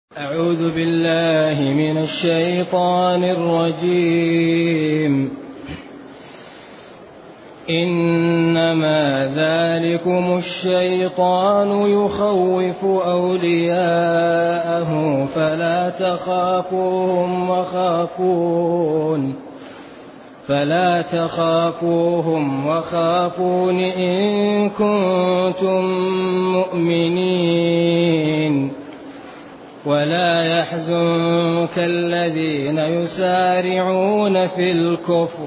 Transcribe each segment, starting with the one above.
أعوذ بالله من الشيطان الرجيم. إنما ذلكم الشيطان يخوف أولياءه فلا تخافوهم وخافون إن كنتم مؤمنين. ولا يحزنك الذين يسارعون في الكفر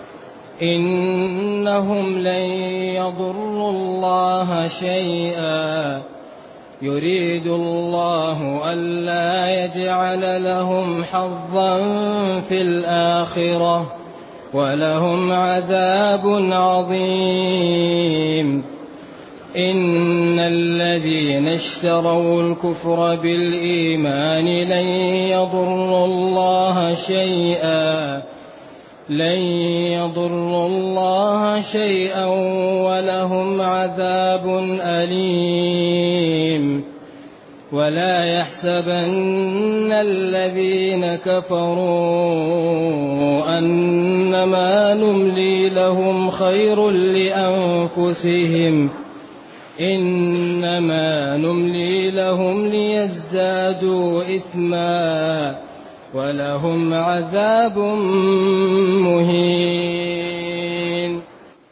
إنهم لن يضروا الله شيئا يريد الله ألا يجعل لهم حظا في الآخرة ولهم عذاب عظيم. إن الذين اشتروا الكفر بالإيمان لن يضروا الله شيئا ولهم عذاب أليم. ولا يحسبن الذين كفروا أنما نملي لهم خير لأنفسهم إنما نملي لهم ليزدادوا إثما ولهم عذاب مهين.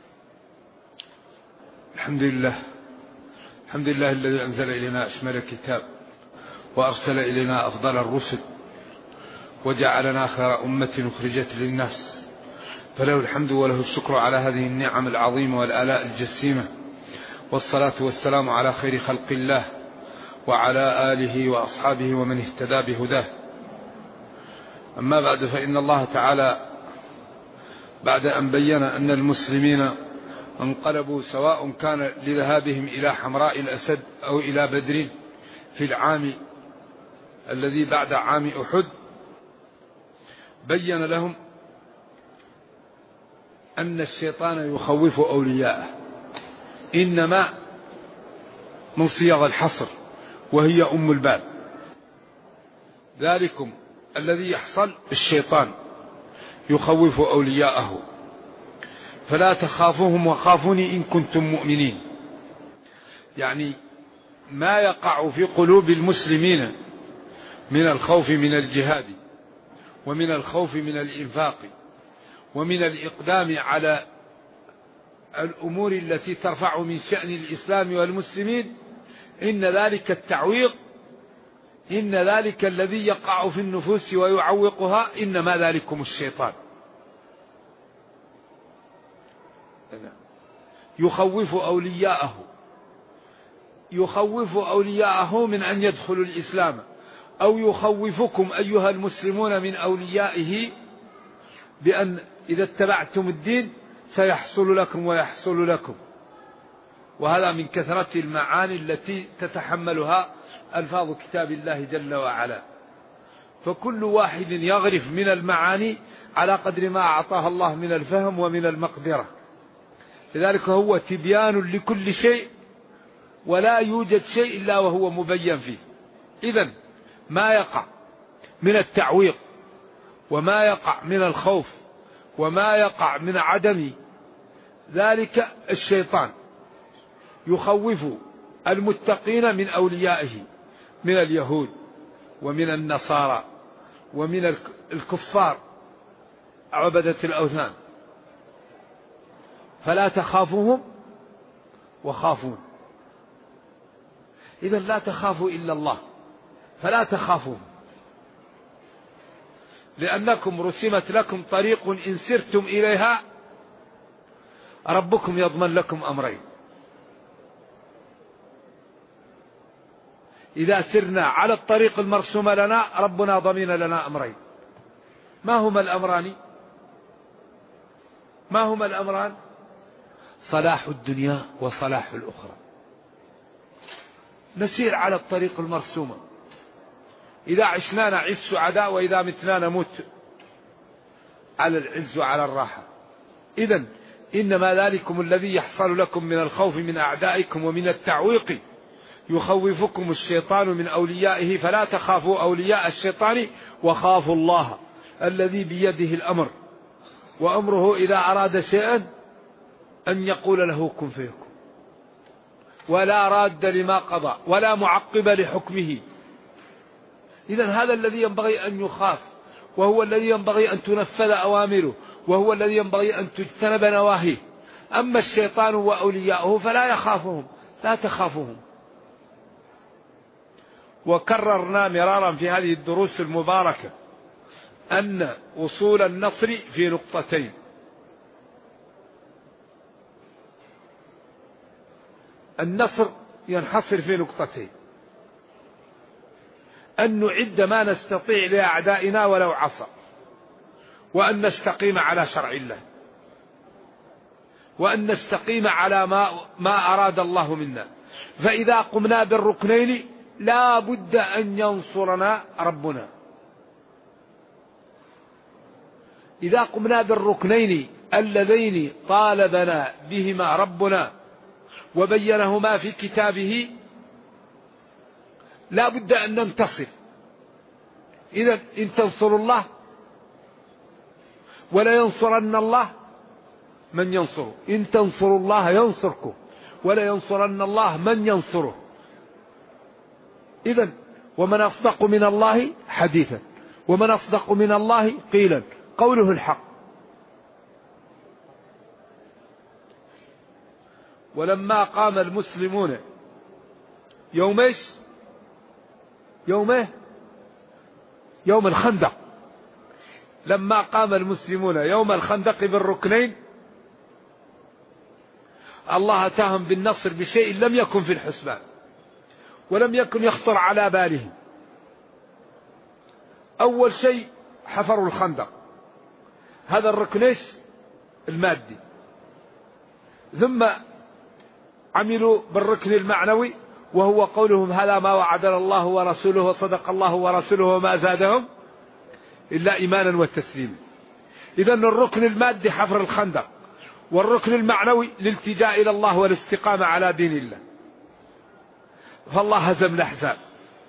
الحمد لله الذي أنزل إلينا أشمل الكتاب وأرسل إلينا أفضل الرسل وجعلنا خير أمة أخرجت للناس، فله الحمد وله الشكر على هذه النعم العظيمة والآلاء الجسيمة، والصلاة والسلام على خير خلق الله وعلى آله وأصحابه ومن اهتدى بهداه. أما بعد، فإن الله تعالى بعد أن بين أن المسلمين انقلبوا سواء كان لذهابهم إلى حمراء الأسد أو إلى بدر في العام الذي بعد عام أحد، بين لهم أن الشيطان يخوف أولياءه، إنما من صيغ الحصر وهي أم الباب. ذلكم الذي يحصل، الشيطان يخوف أولياءه فلا تخافوهم وخافوني إن كنتم مؤمنين. يعني ما يقع في قلوب المسلمين من الخوف من الجهاد ومن الخوف من الإنفاق ومن الإقدام على الأمور التي ترفع من شأن الإسلام والمسلمين، إن ذلك التعويق، إن ذلك الذي يقع في النفوس ويعوقها، إنما ذلكم الشيطان يخوف أولياءه من أن يدخلوا الإسلام، أو يخوفكم أيها المسلمون من أوليائه بأن إذا اتبعتم الدين سيحصل لكم ويحصل لكم. وهذا من كثرة المعاني التي تتحملها ألفاظ كتاب الله جل وعلا، فكل واحد يغرف من المعاني على قدر ما أعطاه الله من الفهم ومن المقدرة. لذلك هو تبيان لكل شيء، ولا يوجد شيء إلا وهو مبين فيه. إذن ما يقع من التعويق وما يقع من الخوف وما يقع من عدم ذلك، الشيطان يخوف المتقين من أوليائه من اليهود ومن النصارى ومن الكفار عبدة الأوثان. فلا تخافوهم وخافون. إذا لا تخافوا إلا الله، فلا تخافوهم، لأنكم رسمت لكم طريق إن سرتم إليها ربكم يضمن لكم أمرين. إذا سرنا على الطريق المرسوم لنا ربنا ضمن لنا أمرين. ما هما الأمران؟ صلاح الدنيا وصلاح الأخرى. نسير على الطريق المرسومة، إذا عشنا نعيش سعداء، وإذا متنا نموت على العز وعلى الراحة. إذن إنما ذلكم الذي يحصل لكم من الخوف من أعدائكم ومن التعويق يخوفكم الشيطان من أوليائه فلا تخافوا أولياء الشيطان وخافوا الله الذي بيده الأمر وأمره إذا أراد شيئا أن يقول له كن فيكون ولا راد لما قضى ولا معقب لحكمه. إذن هذا الذي ينبغي أن يخاف، وهو الذي ينبغي أن تنفذ أوامره، وهو الذي ينبغي أن تجتنب نواهيه. أما الشيطان وأولياؤه فلا يخافهم، لا تخافهم. وكررنا مرارا في هذه الدروس المباركة أن وصول النصر في نقطتين: النصر ينحصر في نقطتين: أن نعد ما نستطيع لأعدائنا ولو عصى، وأن نستقيم على شرع الله، وأن نستقيم على ما أراد الله منا. فإذا قمنا بالركنين لا بد أن ينصرنا ربنا. إذا قمنا بالركنين اللذين طالبنا بهما ربنا وبينهما في كتابه لا بد أن ننتصر. إذن إن تنصروا الله ولا ينصرن الله من ينصره، إن تنصروا الله ينصركم ولا ينصرن الله من ينصره. إذن ومن أصدق من الله حديثا، ومن أصدق من الله قيلا، قوله الحق. ولما قام المسلمون يوم ايش؟ يوم الخندق. لما قام المسلمون يوم الخندق بالركنين الله أتاهم بالنصر بشيء لم يكن في الحسبان ولم يكن يخطر على بالهم. أول شيء حفروا الخندق، هذا الركن المادي، ثم عملوا بالركن المعنوي وهو قولهم هذا ما وعدنا الله ورسوله وصدق الله ورسوله وما زادهم إلا إيمانا وتسليما. إذن الركن المادي حفر الخندق، والركن المعنوي الالتجاء إلى الله والاستقامة على دين الله. فالله هزم الأحزاب،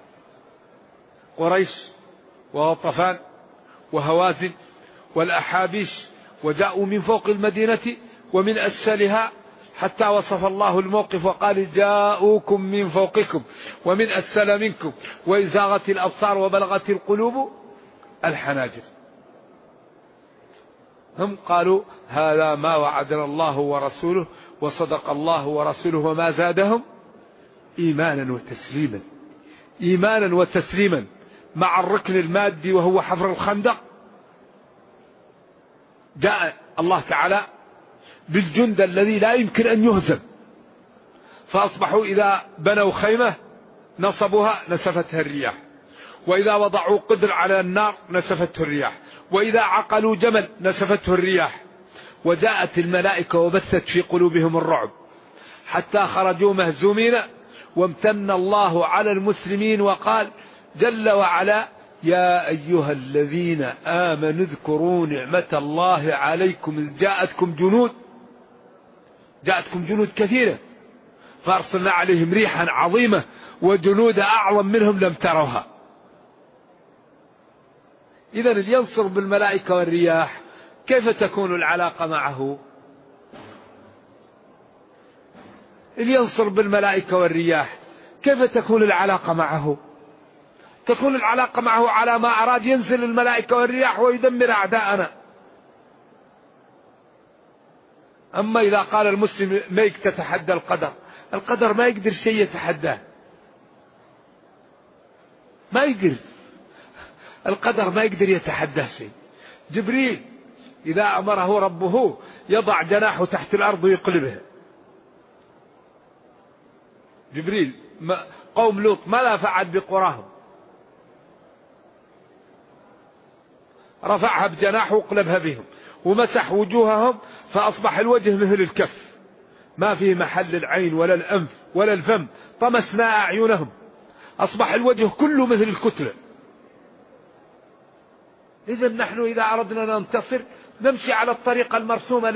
قريش وغطفان وهوازن والأحابيش، وجاءوا من فوق المدينة ومن أسفلها، حتى وصف الله الموقف وقال جاءوكم من فوقكم ومن أسفل منكم وإزاغت الأبصار وبلغت القلوب الحناجر. هم قالوا هذا ما وعدنا الله ورسوله وصدق الله ورسوله وما زادهم إيمانا وتسليما. إيمانا وتسليما مع الركن المادي وهو حفر الخندق. جاء الله تعالى بالجند الذي لا يمكن أن يهزم، فأصبحوا إذا بنوا خيمة نصبوها نسفتها الرياح، وإذا وضعوا قدر على النار نسفته الرياح، وإذا عقلوا جمل نسفته الرياح. وجاءت الملائكة وبثت في قلوبهم الرعب حتى خرجوا مهزومين، وامتن الله على المسلمين وقال جل وعلا يا أيها الذين آمنوا اذكروا نعمة الله عليكم إذ جاءتكم جنود كثيرة فأرسلنا عليهم ريحا عظيمة وجنود أعظم منهم لم تروها. إذن اللي ينصر بالملائكة والرياح كيف تكون العلاقة معه؟ اللي ينصر بالملائكة والرياح كيف تكون العلاقة معه؟ تكون العلاقة معه على ما أراد، ينزل الملائكة والرياح ويدمر أعداءنا. أما إذا قال المسلم ما تتحدى القدر ما يقدر شيء يتحداه، ما يقدر القدر، ما يقدر يتحداه شيء. جبريل إذا أمره ربه يضع جناحه تحت الأرض ويقلبها. جبريل قوم لوط ماذا فعل بقراهم؟ رفعها بجناحه وقلبها بهم ومسح وجوههم فأصبح الوجه مثل الكف، ما فيه محل العين ولا الأنف ولا الفم، طمسنا أعينهم، أصبح الوجه كله مثل الكتلة. إذن نحن إذا أردنا ننتصر نمشي على الطريقة المرسومة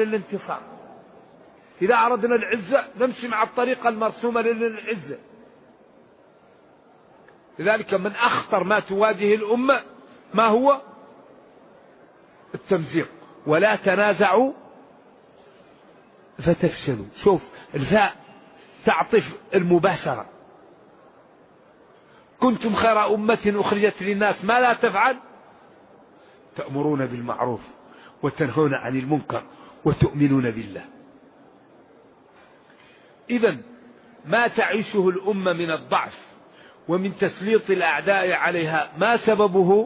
لذلك من أخطر ما تواجه الأمة ما هو؟ التمزيق. ولا تنازعوا فتفشلوا. شوف الفاء تعطف المباشرة. كنتم خير أمة أخرجت للناس ما لا تفعل تأمرون بالمعروف وتنهون عن المنكر وتؤمنون بالله. إذن ما تعيشه الأمة من الضعف ومن تسليط الأعداء عليها ما سببه؟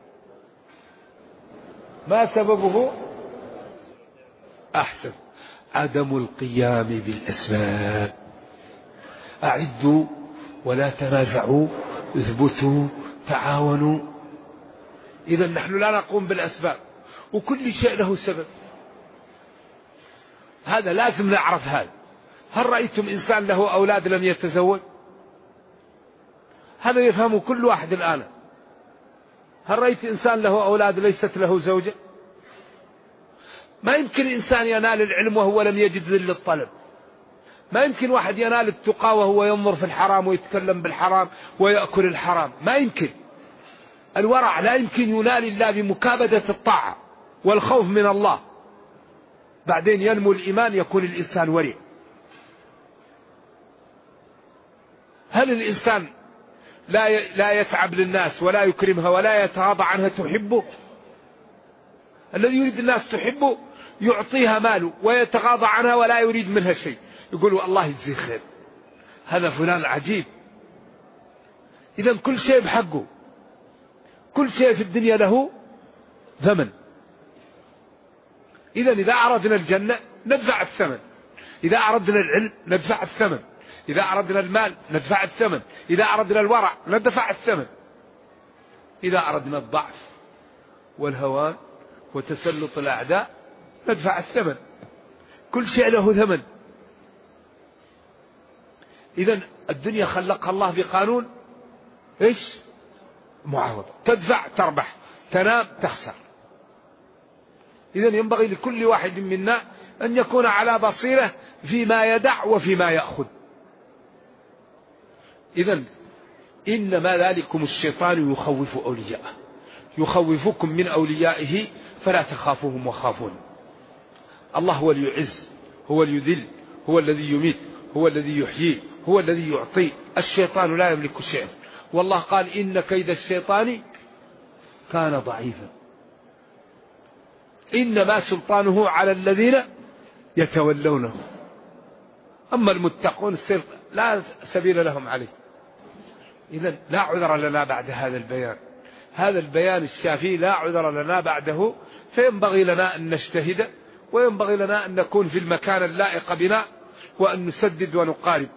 أحسن، عدم القيام بالأسباب. أعدوا ولا تنازعوا، اثبتوا، تعاونوا. إذا نحن لا نقوم بالأسباب، وكل شيء له سبب. هذا لازم نعرف. هذا هل رأيتم إنسان له أولاد لم يتزوج؟ هذا يفهمه كل واحد الآن. هل رأيت إنسان له أولاد ليست له زوجة؟ ما يمكن إنسان ينال العلم وهو لم يجد ذل الطلب. ما يمكن واحد ينال التقى وهو ينظر في الحرام ويتكلم بالحرام ويأكل الحرام. ما يمكن. الورع لا يمكن ينال إلا بمكابدة الطاعة والخوف من الله. بعدين ينمو الإيمان، يكون الإنسان ورع. هل الإنسان لا يتعب للناس ولا يكرمها ولا يتغاضى عنها تحبه؟ الذي يريد الناس تحبه يعطيها ماله ويتغاضى عنها ولا يريد منها شيء، يقول الله يجزيه خير، هذا فلان عجيب. إذن كل شيء بحقه، كل شيء في الدنيا له ثمن. إذن إذا أردنا الجنة ندفع الثمن، إذا أردنا العلم ندفع الثمن، إذا أردنا المال ندفع الثمن، إذا أردنا الورع ندفع الثمن، إذا أردنا الضعف والهوان وتسلط الأعداء ندفع الثمن. كل شيء له ثمن. إذن الدنيا خلقها الله بقانون إيش؟ معاوضة. تدفع تربح، تنام تخسر. إذن ينبغي لكل واحد منا أن يكون على بصيرة فيما يدع وفيما يأخذ. إذن إنما ذلكم الشيطان يخوف أولياءه، يخوفكم من أوليائه فلا تخافوهم وخافون. الله هو اللي يعز، هو اللي يذل، هو الذي يميت، هو الذي يحيي، هو الذي يعطي. الشيطان لا يملك شيئا. والله قال إن كيد الشيطان كان ضعيفا. إنما سلطانه على الذين يتولونه، أما المتقون لا سبيل لهم عليه. إذن لا عذر لنا بعد هذا البيان، هذا البيان الشافي لا عذر لنا بعده. فينبغي لنا أن نجتهد، وينبغي لنا أن نكون في المكان اللائق بنا، وأن نسدد ونقارب.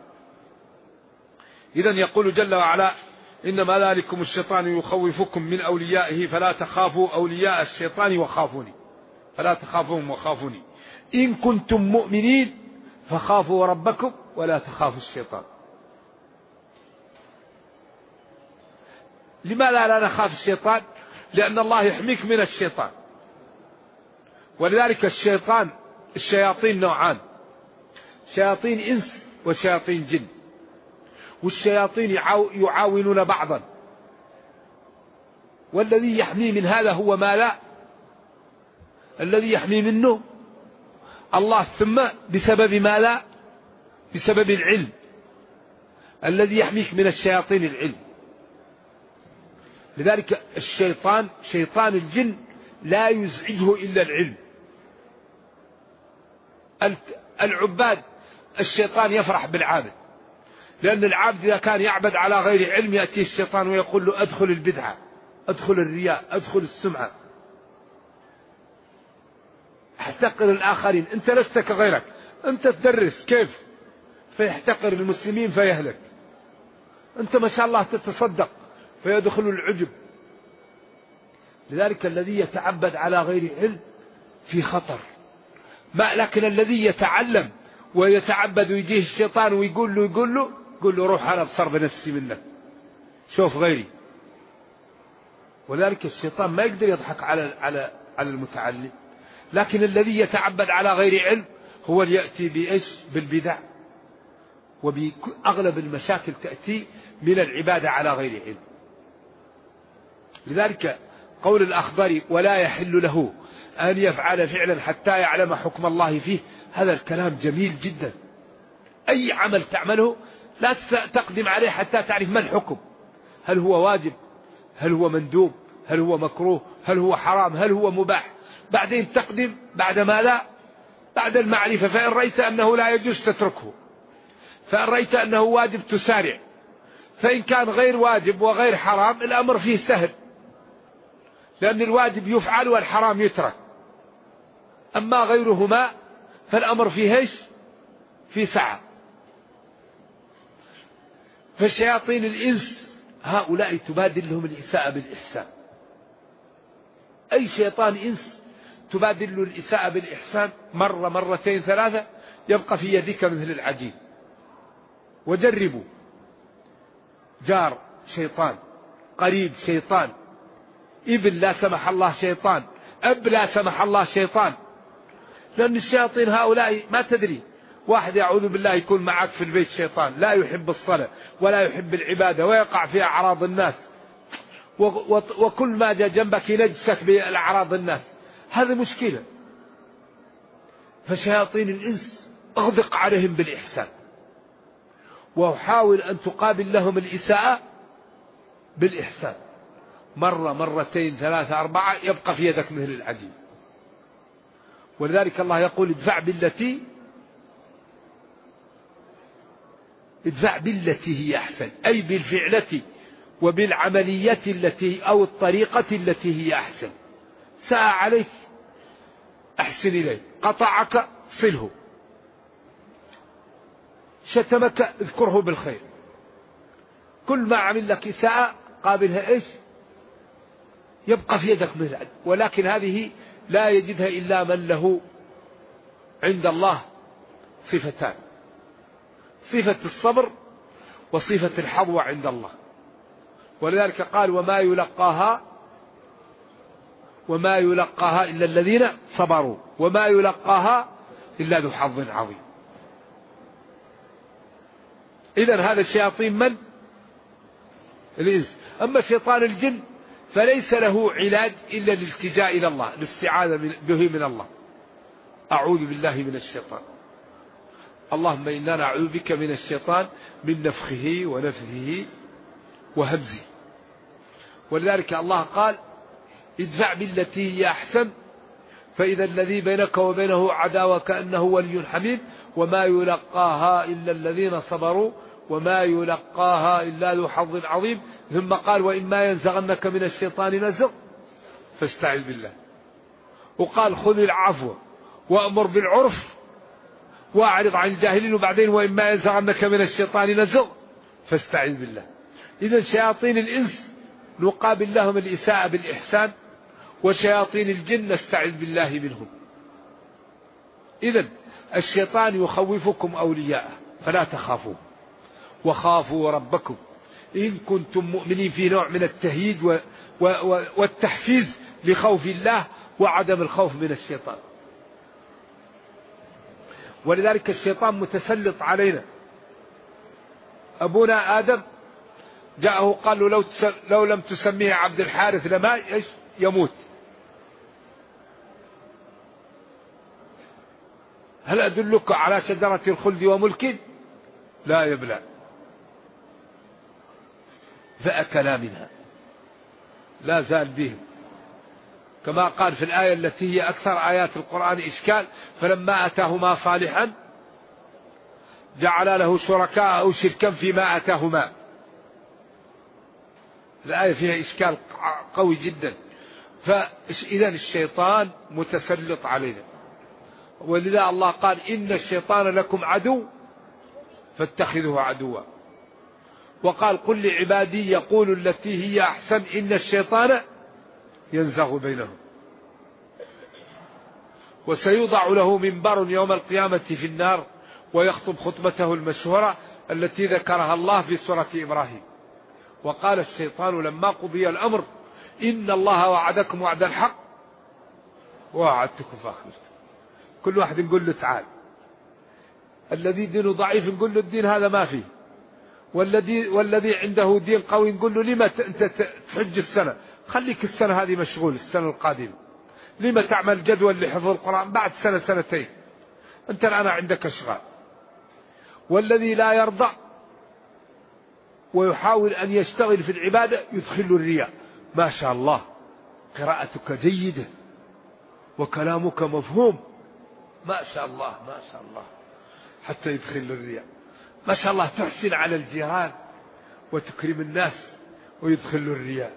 إذن يقول جل وعلا إنما ذلكم الشيطان يخوفكم من أوليائه فلا تخافوا أولياء الشيطان وخافوني، فلا تخافوهم وخافوني إن كنتم مؤمنين فخافوا ربكم ولا تخافوا الشيطان. لماذا لا نخاف الشيطان؟ لأن الله يحميك من الشيطان. ولذلك الشياطين نوعان، شياطين إنس وشياطين جن. والشياطين يعاونون بعضا، والذي يحمي من هذا هو ما لا، الذي يحمي منه الله، ثم بسبب ما لا، بسبب العلم. الذي يحميك من الشياطين العلم. لذلك شيطان الجن لا يزعجه إلا العلم. العباد الشيطان يفرح بالعابد، لأن العابد إذا كان يعبد على غير علم يأتيه الشيطان ويقول له أدخل البدعة، أدخل الرياء، أدخل السمعة، احتقر الآخرين، أنت لست كغيرك، أنت تدرس كيف، فيحتقر المسلمين فيهلك. أنت ما شاء الله تتصدق فيدخل العجب. لذلك الذي يتعبد على غير علم في خطر. لكن الذي يتعلم ويتعبد ويجيه الشيطان ويقول له روح أنا أبصر بنفسي منك، شوف غيري. ولذلك الشيطان ما يقدر يضحك على المتعلم. لكن الذي يتعبد على غير علم هو اللي يأتي بالبدع وبأغلب المشاكل تأتي من العبادة على غير علم. لذلك قول الأخضري ولا يحل له أن يفعل فعلا حتى يعلم حكم الله فيه، هذا الكلام جميل جدا. أي عمل تعمله لا تقدم عليه حتى تعرف ما الحكم، هل هو واجب، هل هو مندوب، هل هو مكروه، هل هو حرام، هل هو مباح. بعدين تقدم بعد ما لا، بعد المعرفة. فإن رأيت أنه لا يجوز تتركه، فإن رأيت أنه واجب تسارع، فإن كان غير واجب وغير حرام الأمر فيه سهل، لأن الواجب يفعل والحرام يترك. أما غيرهما فالأمر فيه ايش؟ في سعة. فشياطين الإنس هؤلاء تبادل لهم الإساءة بالإحسان. أي شيطان إنس تبادل له الإساءة بالإحسان مرة مرتين ثلاثة يبقى في يدك مثل العجين. وجربوا، جار شيطان، قريب شيطان، ابن لا سمح الله شيطان، أب لا سمح الله شيطان. لأن الشياطين هؤلاء ما تدري، واحد يعوذ بالله يكون معك في البيت شيطان لا يحب الصلاة ولا يحب العبادة ويقع في أعراض الناس، وكل ما جاء جنبك ينجسك بأعراض الناس. هذه مشكلة. فشياطين الإنس اغدق عليهم بالإحسان، وحاول أن تقابل لهم الإساءة بالإحسان مرة مرتين ثلاثة أربعة يبقى في يدك مثل العجين. ولذلك الله يقول ادفع بالتي هي أحسن، أي بالفعلة وبالعملية التي أو الطريقة التي هي أحسن. ساء عليك أحسن إليه، قطعك صله، شتمك اذكره بالخير. كل ما عمل لك إساءة قابلها إيش؟ يبقى في يدك مثل. ولكن هذه لا يجدها إلا من له عند الله صفتان: صفة الصبر وصفة الحظوة عند الله. ولذلك قال وما يلقاها إلا الذين صبروا وما يلقاها إلا ذو حظ عظيم. إذن هذا الشياطين من؟ الإنس. أما شيطان الجن فليس له علاج إلا الالتجاء إلى الله، الاستعاذة به من الله. أعوذ بالله من الشيطان، اللهم إنا نعوذ بك من الشيطان من نفخه ونفثه وهمزه. ولذلك الله قال ادفع بالتي هي أحسن فإذا الذي بينك وبينه عداوة كأنه ولي حميم وما يلقاها إلا الذين صبروا وما يلقاها إلا ذو حظ عظيم. ثم قال وإما ينزغنك من الشيطان نزغ فاستعذ بالله. وقال خذ العفو وأمر بالعرف وأعرض عن الجاهلين. وبعدين وإما ينزغنك من الشيطان نزغ فاستعذ بالله. إذن شياطين الإنس نقابل لهم الإساءة بالإحسان، وشياطين الجن نستعذ بالله منهم. إذن الشيطان يخوفكم أولياءه فلا تخافوه وخافوا ربكم إن كنتم مؤمنين، في نوع من التهييد والتحفيز لخوف الله وعدم الخوف من الشيطان. ولذلك الشيطان متسلط علينا. أبونا آدم جاءه قال له لو لم تسميه عبد الحارث لما يموت. هل أدلك على شجرة الخلد وملك لا يبلى؟ فأكلا منها لا زال بهم، كما قال في الآية التي هي أكثر آيات القرآن إشكال: فلما أتاهما صالحا جعل له شركاء أو شركا فيما أتاهما. الآية فيها إشكال قوي جدا. فإذا الشيطان متسلط علينا، ولذا الله قال إن الشيطان لكم عدو فاتخذوه عدوا. وقال قل لعبادي يقول التي هي أحسن إن الشيطان ينزغ بينهم. وسيوضع له منبر يوم القيامة في النار ويخطب خطبته المشهورة التي ذكرها الله في سورة إبراهيم. وقال الشيطان لما قضي الأمر إن الله وعدكم وعد الحق ووعدتكم فأخلفتم. كل واحد نقول له تعال، الذي دينه ضعيف نقول له الدين هذا ما فيه، والذي عنده دين قوي نقول له لما أنت تحج السنة، خليك السنة هذه مشغول، السنة القادمة لما تعمل جدول لحفظ القرآن بعد سنة سنتين، أنت الآن عندك أشغال. والذي لا يرضى ويحاول أن يشتغل في العبادة يدخل الرياء، ما شاء الله قراءتك جيدة وكلامك مفهوم، ما شاء الله ما شاء الله، حتى يدخل الرياء. ما شاء الله تحسن على الجيران وتكرم الناس ويدخل الرياء.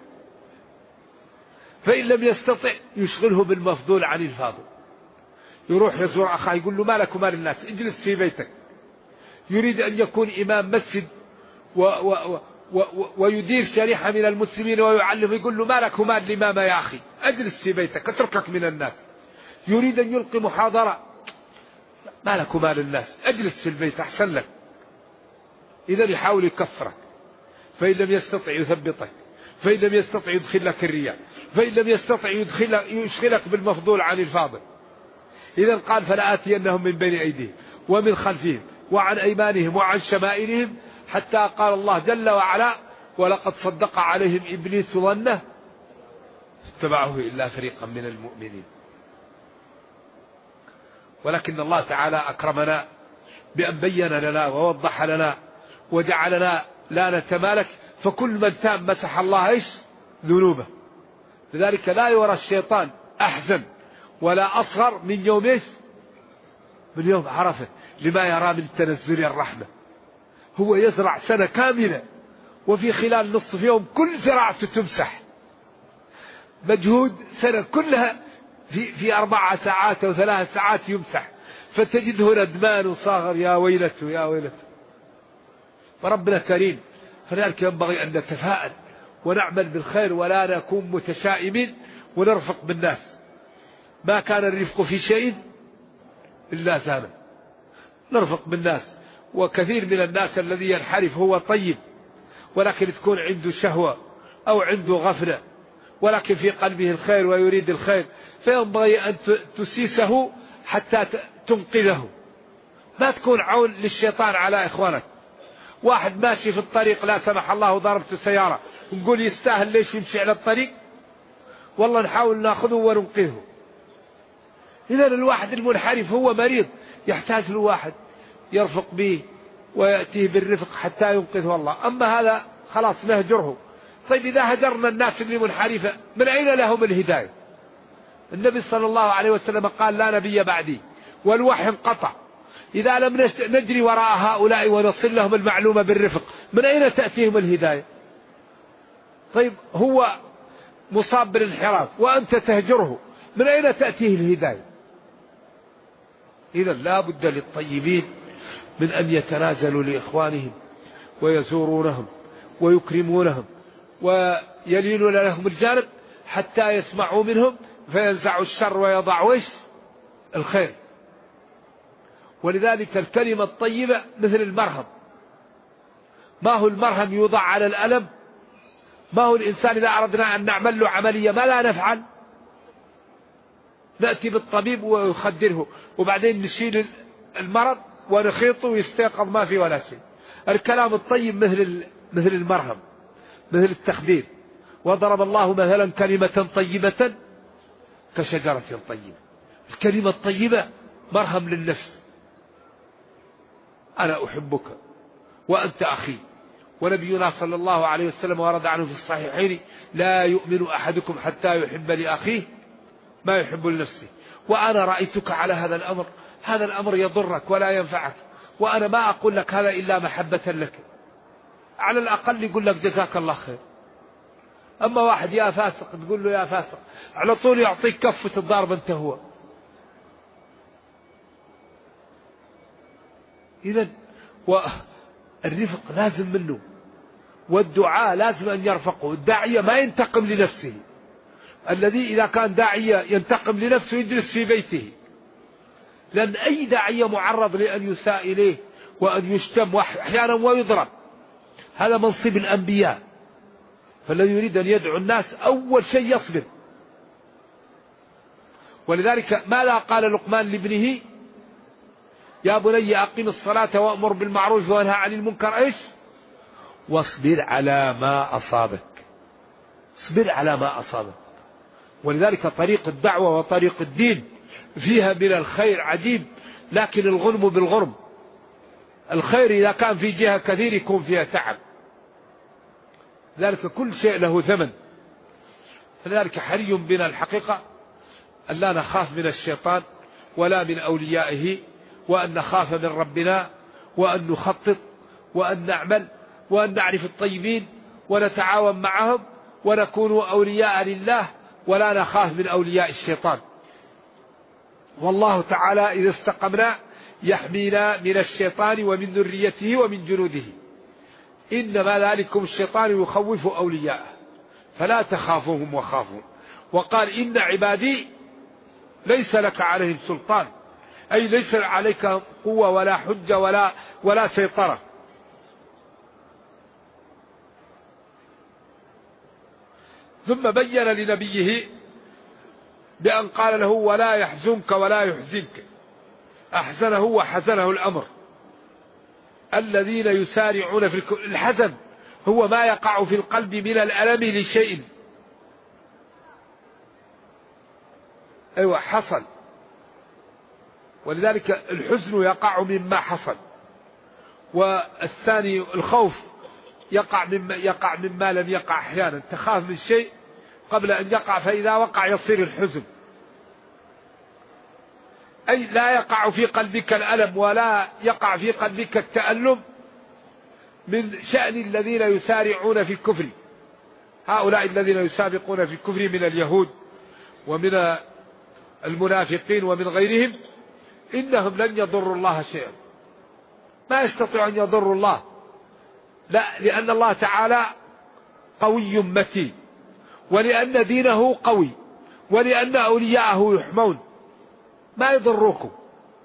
فإن لم يستطع يشغله بالمفضول عن الفاضل، يروح يزور أخاه يقول له مالك ومال الناس، اجلس في بيتك. يريد أن يكون إمام مسجد ويدير شريحة من المسلمين ويعلم، يقول له مالك ومال الإمام يا أخي، اجلس في بيتك اتركك من الناس. يريد أن يلقي محاضرة، مالك ومال الناس، اجلس في البيت أحسن لك. إذا يحاول يكفرك، فإن لم يستطع يثبطك، فإن لم يستطع يدخل لك الرياء، فإن لم يستطع يشغلك بالمفضول عن الفاضل. إذا قال فلآتينهم من بين أيديهم ومن خلفهم وعن أيمانهم وعن شمائلهم، حتى قال الله جل وعلا ولقد صدق عليهم إبليس ظنه فاتبعه إلا فريقا من المؤمنين. ولكن الله تعالى أكرمنا بأن بين لنا ووضح لنا وجعلنا لا نتمالك، فكل من تاب مسح الله إيش ذنوبه. لذلك لا يرى الشيطان أحزن ولا أصغر من يوم إيش، من يوم عرفة، لما يرى من تنزل الرحمة. هو يزرع سنة كاملة وفي خلال نصف يوم كل زراعته تمسح، مجهود سنة كلها في 4 ساعات أو 3 ساعات يمسح، فتجده ندمان وصاغر يا ويلته يا ويلته. وربنا كريم، فلذلك ينبغي أن نتفاءل ونعمل بالخير ولا نكون متشائمين ونرفق بالناس. ما كان الرفق في شيء إلا زانه، نرفق بالناس. وكثير من الناس الذي ينحرف هو طيب ولكن تكون عنده شهوة أو عنده غفلة، ولكن في قلبه الخير ويريد الخير، فينبغي أن تسيسه حتى تنقذه، ما تكون عون للشيطان على إخوانك. واحد ماشي في الطريق لا سمح الله ضربته سيارة، نقول يستاهل ليش يمشي على الطريق؟ والله نحاول ناخذه وننقذه. إذا الواحد المنحرف هو مريض، يحتاج له واحد يرفق به ويأتيه بالرفق حتى ينقذه الله. أما هذا خلاص نهجره. طيب إذا هجرنا الناس اللي منحرفة من أين لهم الهداية؟ النبي صلى الله عليه وسلم قال لا نبي بعدي، والوحي انقطع. إذا لم نجري وراء هؤلاء ونصل لهم المعلومة بالرفق من أين تأتيهم الهداية؟ طيب هو مصاب بالانحراف وأنت تهجره، من أين تأتيه الهداية؟ إذا لا بد للطيبين من أن يتنازلوا لإخوانهم ويزورونهم ويكرمونهم ويلينون لهم الجانب حتى يسمعوا منهم فينزعوا الشر ويضعوا الخير. ولذلك الكلمة الطيبة مثل المرهم. ما هو المرهم؟ يوضع على الألم. ما هو الإنسان إذا أردنا أن نعمل له عملية ما لا نفعل؟ نأتي بالطبيب ويخدره وبعدين نشيل المرض ونخيطه ويستيقظ ما في ولا شيء. الكلام الطيب مثل المرهم، مثل التخدير. وضرب الله مثلا كلمة طيبة كشجرة طيبة. الكلمة الطيبة مرهم للنفس. أنا أحبك وأنت أخي. ونبينا صلى الله عليه وسلم ورد عنه في الصحيحين لا يؤمن أحدكم حتى يحب لأخيه ما يحب لنفسه. وأنا رأيتك على هذا الأمر، هذا الأمر يضرك ولا ينفعك، وأنا ما أقول لك هذا إلا محبة لك. على الأقل يقول لك جزاك الله خير. أما واحد يا فاسق تقول له يا فاسق على طول يعطيك كفة الضارب أنت هو. إذن والرفق لازم منه، والدعاء لازم أن يرفقه. الداعية ما ينتقم لنفسه. الذي إذا كان داعية ينتقم لنفسه يجلس في بيته، لأن أي داعية معرض لأن يساء إليه وأن يشتم أحيانا ويضرب. هذا منصب الأنبياء. فالذي يريد أن يدعو الناس أول شيء يصبر. ولذلك ماذا قال لقمان لابنه يا بني أقم الصلاة وأمر بالمعروف وانهى عن المنكر إيش؟ واصبر على ما أصابك. اصبر على ما أصابك. ولذلك طريق الدعوة وطريق الدين فيها من الخير عجيب، لكن الغنم بالغرم. الخير إذا كان في جهة كثير يكون فيها تعب، ذلك كل شيء له ثمن. فلذلك حري بنا الحقيقة أن لا نخاف من الشيطان ولا من أوليائه، وأن نخاف من ربنا، وأن نخطط، وأن نعمل، وأن نعرف الطيبين ونتعاون معهم، ونكون أولياء لله ولا نخاف من أولياء الشيطان. والله تعالى إذا استقمنا يحمينا من الشيطان ومن ذريته ومن جنوده. إنما ذلكم الشيطان يخوف أولياءه فلا تخافوهم وخافون. وقال إن عبادي ليس لك عليهم سلطان، أي ليس عليك قوة ولا حجة ولا سيطرة. ثم بين لنبيه بأن قال له ولا يحزنك ولا يحزنك. أحزنه وحزنه الأمر. الذين يسارعون في الحزن هو ما يقع في القلب من الألم لشيء حصل، ولذلك الحزن يقع مما حصل. والثاني الخوف يقع مما لم يقع. أحيانا تخاف من شيء قبل أن يقع، فإذا وقع يصير الحزن. أي لا يقع في قلبك الألم ولا يقع في قلبك التألم من شأن الذين يسارعون في الكفر. هؤلاء الذين يسابقون في الكفر من اليهود ومن المنافقين ومن غيرهم، إنهم لن يضروا الله شيئا، ما يستطيع أن يضروا الله. لا، لأن الله تعالى قوي متين، ولأن دينه قوي، ولأن أولياءه يحمون، ما يضروكم.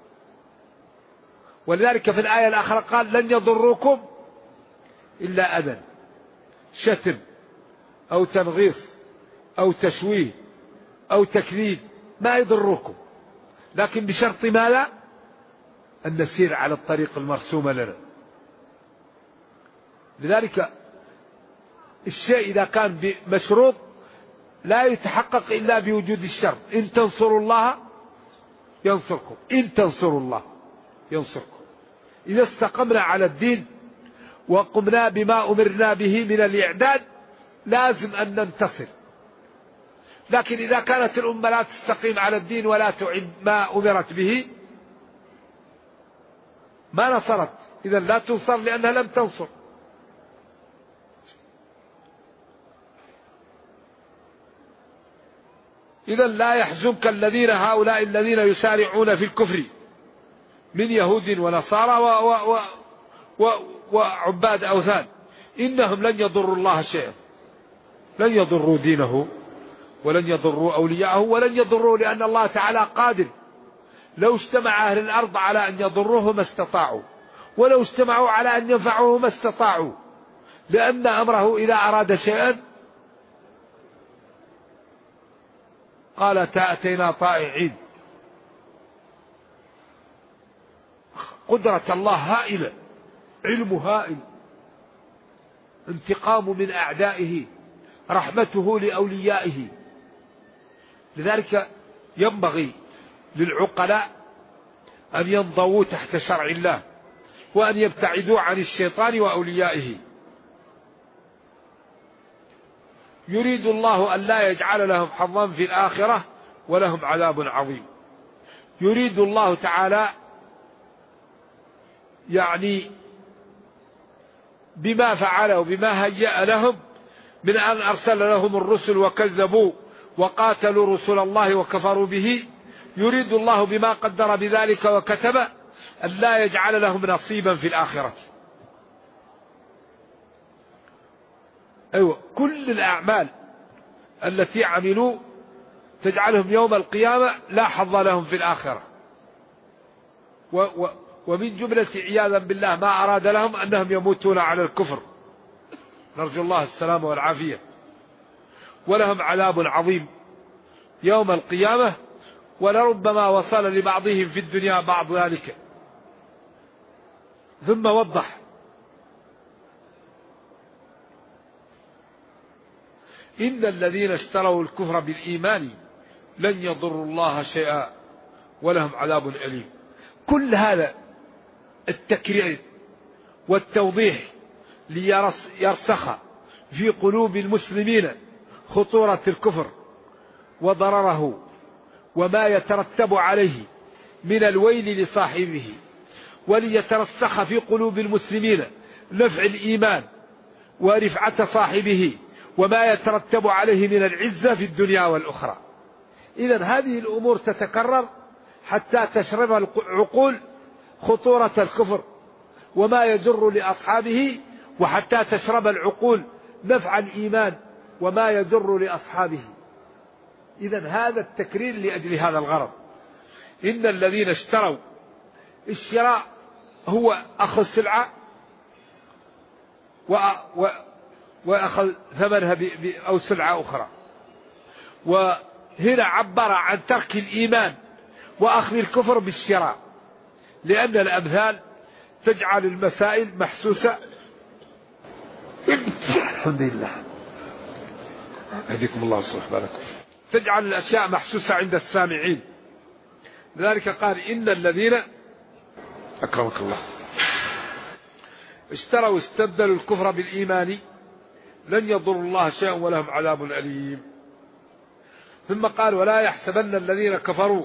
ولذلك في الآية الآخرى قال لن يضروكم إلا أذى، شتم أو تنغيص أو تشويه أو تكذيب، ما يضروكم، لكن بشرط ما لا أن نسير على الطريق المرسوم لنا. لذلك الشيء إذا كان مشروط لا يتحقق إلا بوجود الشرط. إن تنصروا الله ينصركم، إن تنصروا الله ينصركم. إذا استقمنا على الدين وقمنا بما أمرنا به من الإعداد لازم أن ننتصر. لكن إذا كانت الأمة لا تستقيم على الدين ولا تعد ما أمرت به ما نصرت، إذا لا تنصر لأنها لم تنصر. إذا لا يحزنك الذين هؤلاء الذين يسارعون في الكفر من يهود ونصارى وعباد أوثان، إنهم لن يضروا الله شيئا، لن يضروا دينه ولن يضروا أولياءه ولن يضروا، لأن الله تعالى قادر. لو اجتمع أهل الأرض على أن يضروه ما استطاعوا، ولو اجتمعوا على أن ينفعوه ما استطاعوا، لأن أمره إذا أراد شيئا قال أتينا طائعين. قدرة الله هائلة، علم هائل، انتقام من أعدائه، رحمته لأوليائه. لذلك ينبغي للعقلاء أن ينضووا تحت شرع الله وأن يبتعدوا عن الشيطان وأوليائه. يريد الله أن لا يجعل لهم حظا في الآخرة ولهم عذاب عظيم. يريد الله تعالى يعني بما فعل وبما هيأ لهم من أن أرسل لهم الرسل وكذبوا وقاتلوا رسل الله وكفروا به، يريد الله بما قدر بذلك وكتب أن لا يجعل لهم نصيبا في الآخرة. أيوة، كل الأعمال التي عملوا تجعلهم يوم القيامة لا حظ لهم في الآخرة. ومن جملة عياذا بالله ما أراد لهم أنهم يموتون على الكفر، نرجو الله السلامة والعافية. ولهم عذاب عظيم يوم القيامة، ولربما وصل لبعضهم في الدنيا بعض ذلك. ثم وضح: إن الذين اشتروا الكفر بالإيمان لن يضروا الله شيئا ولهم عذاب أليم. كل هذا التكرير والتوضيح ليرسخ في قلوب المسلمين خطورة الكفر وضرره وما يترتب عليه من الويل لصاحبه، وليترسخ في قلوب المسلمين نفع الإيمان ورفعة صاحبه وما يترتب عليه من العزة في الدنيا والأخرى. إذن هذه الأمور تتكرر حتى تشرب العقول خطورة الكفر وما يجر لأصحابه، وحتى تشرب العقول نفع الإيمان وما يجر لأصحابه. إذن هذا التكرير لأجل هذا الغرض. إن الذين اشتروا، الشراء هو أخذ سلعة وأخذ ثمنها أو سلعة أخرى، وهنا عبر عن ترك الإيمان وأخذ الكفر بالشراء، لأن الأمثال تجعل المسائل محسوسة. الحمد لله، هديكم الله صلح بالكم. تجعل الأشياء محسوسة عند السامعين. لذلك قال: إن الذين أكرمك الله اشتروا استبدلوا الكفر بالإيمان لن يضروا الله شيئا ولهم عذاب أليم. ثم قال: ولا يحسبن الذين كفروا،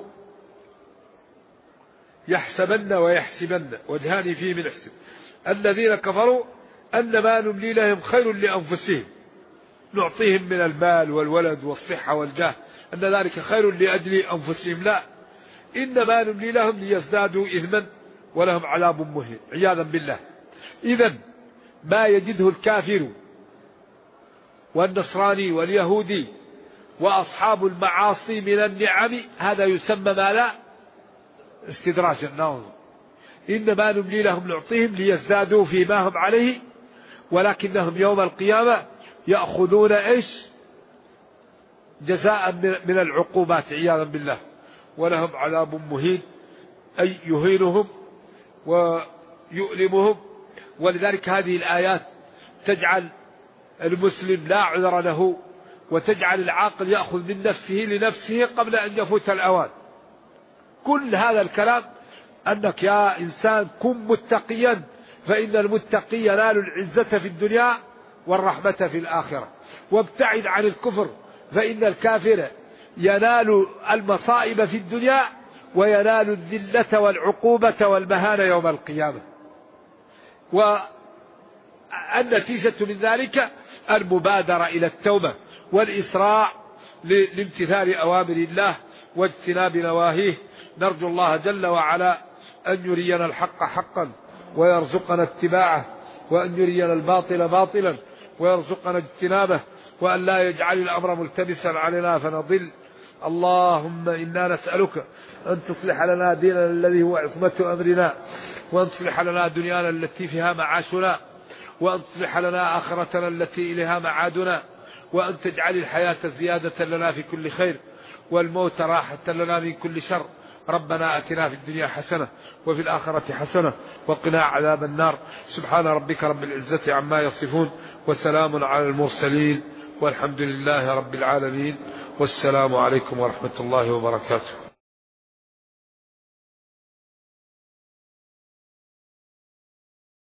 يحسبن ويحسبن وجهان فيه من احسب. الذين كفروا أنما نملي لهم خير لأنفسهم، نعطيهم من المال والولد والصحة والجاه أن ذلك خير لأجل أنفسهم، لا، إنما نملي لهم ليزدادوا إثما ولهم عذاب مهين عياذا بالله. إذن ما يجده الكافر والنصراني واليهودي وأصحاب المعاصي من النعم هذا يسمى ما لا استدراجا. إنما نملي لهم نعطيهم ليزدادوا فيما هم عليه، ولكنهم يوم القيامة يأخذون جزاء من العقوبات عياذا بالله، ولهم عذاب مهين، أي يهينهم ويؤلمهم. ولذلك هذه الآيات تجعل المسلم لا عذر له، وتجعل العاقل يأخذ من نفسه لنفسه قبل أن يفوت الأوان. كل هذا الكلام أنك يا إنسان كن متقيا، فإن المتقي ينال العزة في الدنيا والرحمة في الآخرة، وابتعد عن الكفر فإن الكافر ينال المصائب في الدنيا وينال الذلة والعقوبة والمهانة يوم القيامة. والنتيجة من ذلك المبادرة إلى التوبة والإسراع لامتثال أوامر الله واجتناب نواهيه. نرجو الله جل وعلا أن يرينا الحق حقا ويرزقنا اتباعه، وأن يرينا الباطل باطلا ويرزقنا اجتنابه، وأن لا يجعل الأمر ملتبسا علينا فنضل. اللهم إنا نسألك أن تصلح لنا ديننا الذي هو عصمة أمرنا، وأن تصلح لنا دنيانا التي فيها معاشنا، وأن تصلح لنا آخرتنا التي إليها معادنا، وأن تجعل الحياة زيادة لنا في كل خير والموت راحة لنا من كل شر. ربنا آتنا في الدنيا حسنة وفي الآخرة حسنة وقنا عذاب النار. سبحان ربك رب العزة عما يصفون، وسلام على المرسلين، والحمد لله رب العالمين، والسلام عليكم ورحمة الله وبركاته.